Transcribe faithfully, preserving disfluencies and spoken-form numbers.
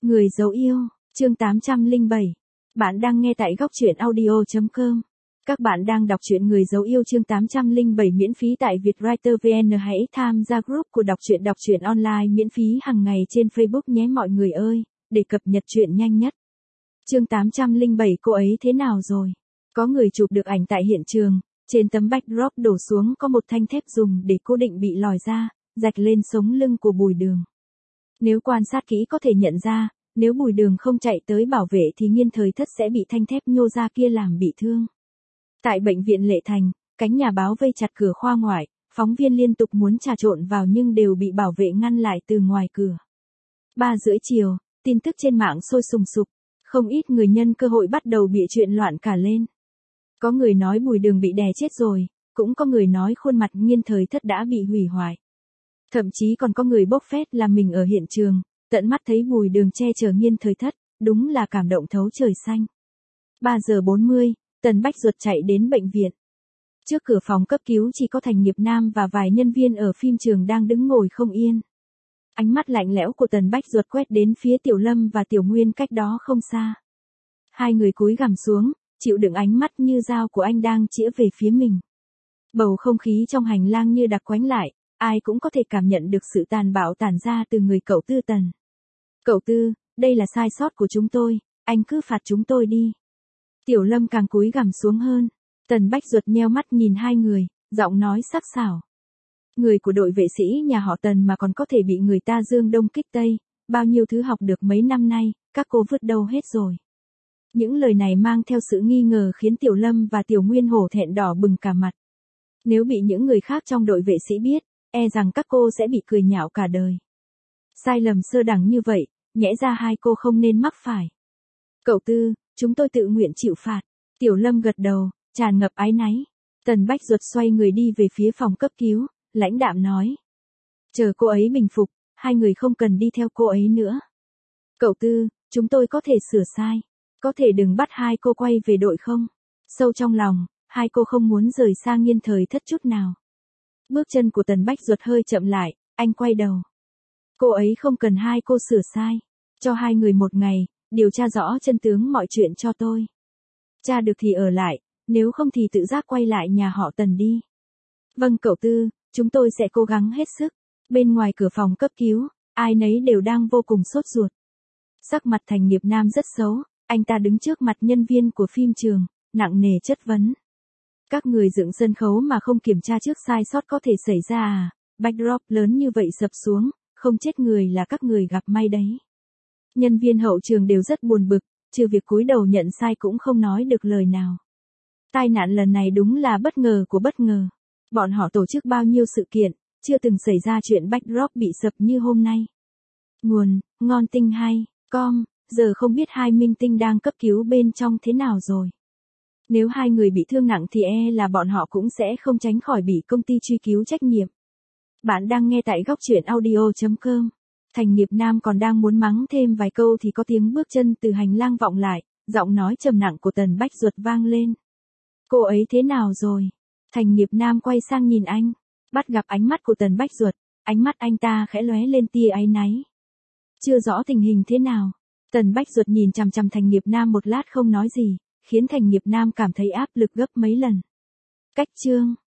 Người dấu yêu, chương tám trăm lẻ bảy. Bạn đang nghe tại góc truyện audio chấm com. Các bạn đang đọc truyện Người dấu yêu chương tám trăm lẻ bảy miễn phí tại Vietwriter vê en. Hãy tham gia group của đọc truyện đọc truyện online miễn phí hàng ngày trên Facebook nhé mọi người ơi, để cập nhật truyện nhanh nhất. Chương tám trăm lẻ bảy cô ấy thế nào rồi? Có người chụp được ảnh tại hiện trường, trên tấm backdrop đổ xuống có một thanh thép dùng để cố định bị lòi ra, rạch lên sống lưng của Bùi Đường. Nếu quan sát kỹ có thể nhận ra, nếu Bùi Đường không chạy tới bảo vệ thì Nghiên Thời Thất sẽ bị thanh thép nhô ra kia làm bị thương. Tại bệnh viện Lệ Thành, cánh nhà báo vây chặt cửa khoa ngoại, phóng viên liên tục muốn trà trộn vào nhưng đều bị bảo vệ ngăn lại từ ngoài cửa. Ba rưỡi chiều, tin tức trên mạng sôi sùng sục, không ít người nhân cơ hội bắt đầu bịa chuyện loạn cả lên. Có người nói Bùi Đường bị đè chết rồi, cũng có người nói khuôn mặt Nghiên Thời Thất đã bị hủy hoại. Thậm chí còn có người bốc phét là mình ở hiện trường, tận mắt thấy Bùi Đường che chở Nghiên Thời Thất, đúng là cảm động thấu trời xanh. ba giờ bốn mươi, Tần Bách Duật chạy đến bệnh viện. Trước cửa phòng cấp cứu chỉ có Thành Nghiệp Nam và vài nhân viên ở phim trường đang đứng ngồi không yên. Ánh mắt lạnh lẽo của Tần Bách Duật quét đến phía Tiểu Lâm và Tiểu Nguyên cách đó không xa. Hai người cúi gằm xuống, chịu đựng ánh mắt như dao của anh đang chĩa về phía mình. Bầu không khí trong hành lang như đặc quánh lại, ai cũng có thể cảm nhận được sự tàn bạo tản ra từ người cậu Tư Tần. Cậu Tư, đây là sai sót của chúng tôi, anh cứ phạt chúng tôi đi. Tiểu Lâm càng cúi gằm xuống hơn. Tần Bách Duật nheo mắt nhìn hai người, giọng nói sắc sảo. Người của đội vệ sĩ nhà họ Tần mà còn có thể bị người ta dương đông kích tây, bao nhiêu thứ học được mấy năm nay, các cô vứt đâu hết rồi. Những lời này mang theo sự nghi ngờ khiến Tiểu Lâm và Tiểu Nguyên hổ thẹn đỏ bừng cả mặt. Nếu bị những người khác trong đội vệ sĩ biết, e rằng các cô sẽ bị cười nhạo cả đời. Sai lầm sơ đẳng như vậy, nhẽ ra hai cô không nên mắc phải. Cậu Tư, chúng tôi tự nguyện chịu phạt. Tiểu Lâm gật đầu, tràn ngập áy náy. Tần Bách Duật xoay người đi về phía phòng cấp cứu, lãnh đạm nói. Chờ cô ấy bình phục, hai người không cần đi theo cô ấy nữa. Cậu Tư, chúng tôi có thể sửa sai. Có thể đừng bắt hai cô quay về đội không? Sâu trong lòng, hai cô không muốn rời xa Nghiên Thời Thất chút nào. Bước chân của Tần Bách Duật hơi chậm lại, anh quay đầu. Cô ấy không cần hai cô sửa sai. Cho hai người một ngày, điều tra rõ chân tướng mọi chuyện cho tôi. Tra được thì ở lại, nếu không thì tự giác quay lại nhà họ Tần đi. Vâng cậu Tư, chúng tôi sẽ cố gắng hết sức. Bên ngoài cửa phòng cấp cứu, ai nấy đều đang vô cùng sốt ruột. Sắc mặt Thành Nghiệp Nam rất xấu, anh ta đứng trước mặt nhân viên của phim trường, nặng nề chất vấn. Các người dựng sân khấu mà không kiểm tra trước sai sót có thể xảy ra à? Backdrop lớn như vậy sập xuống, không chết người là các người gặp may đấy. Nhân viên hậu trường đều rất buồn bực, trừ việc cúi đầu nhận sai cũng không nói được lời nào. Tai nạn lần này đúng là bất ngờ của bất ngờ. Bọn họ tổ chức bao nhiêu sự kiện, chưa từng xảy ra chuyện backdrop bị sập như hôm nay. Nguồn, ngon tinh hay, com, giờ không biết hai minh tinh đang cấp cứu bên trong thế nào rồi. Nếu hai người bị thương nặng thì e là bọn họ cũng sẽ không tránh khỏi bị công ty truy cứu trách nhiệm. Bạn đang nghe tại góc truyện audio chấm com. Thành Nghiệp Nam còn đang muốn mắng thêm vài câu thì có tiếng bước chân từ hành lang vọng lại, giọng nói trầm nặng của Tần Bách Duật vang lên. Cô ấy thế nào rồi? Thành Nghiệp Nam quay sang nhìn anh, bắt gặp ánh mắt của Tần Bách Duật, ánh mắt anh ta khẽ lóe lên tia áy náy. Chưa rõ tình hình thế nào. Tần Bách Duật nhìn chằm chằm Thành Nghiệp Nam một lát không nói gì, khiến Thành Nghiệp Nam cảm thấy áp lực gấp mấy lần. Cách chương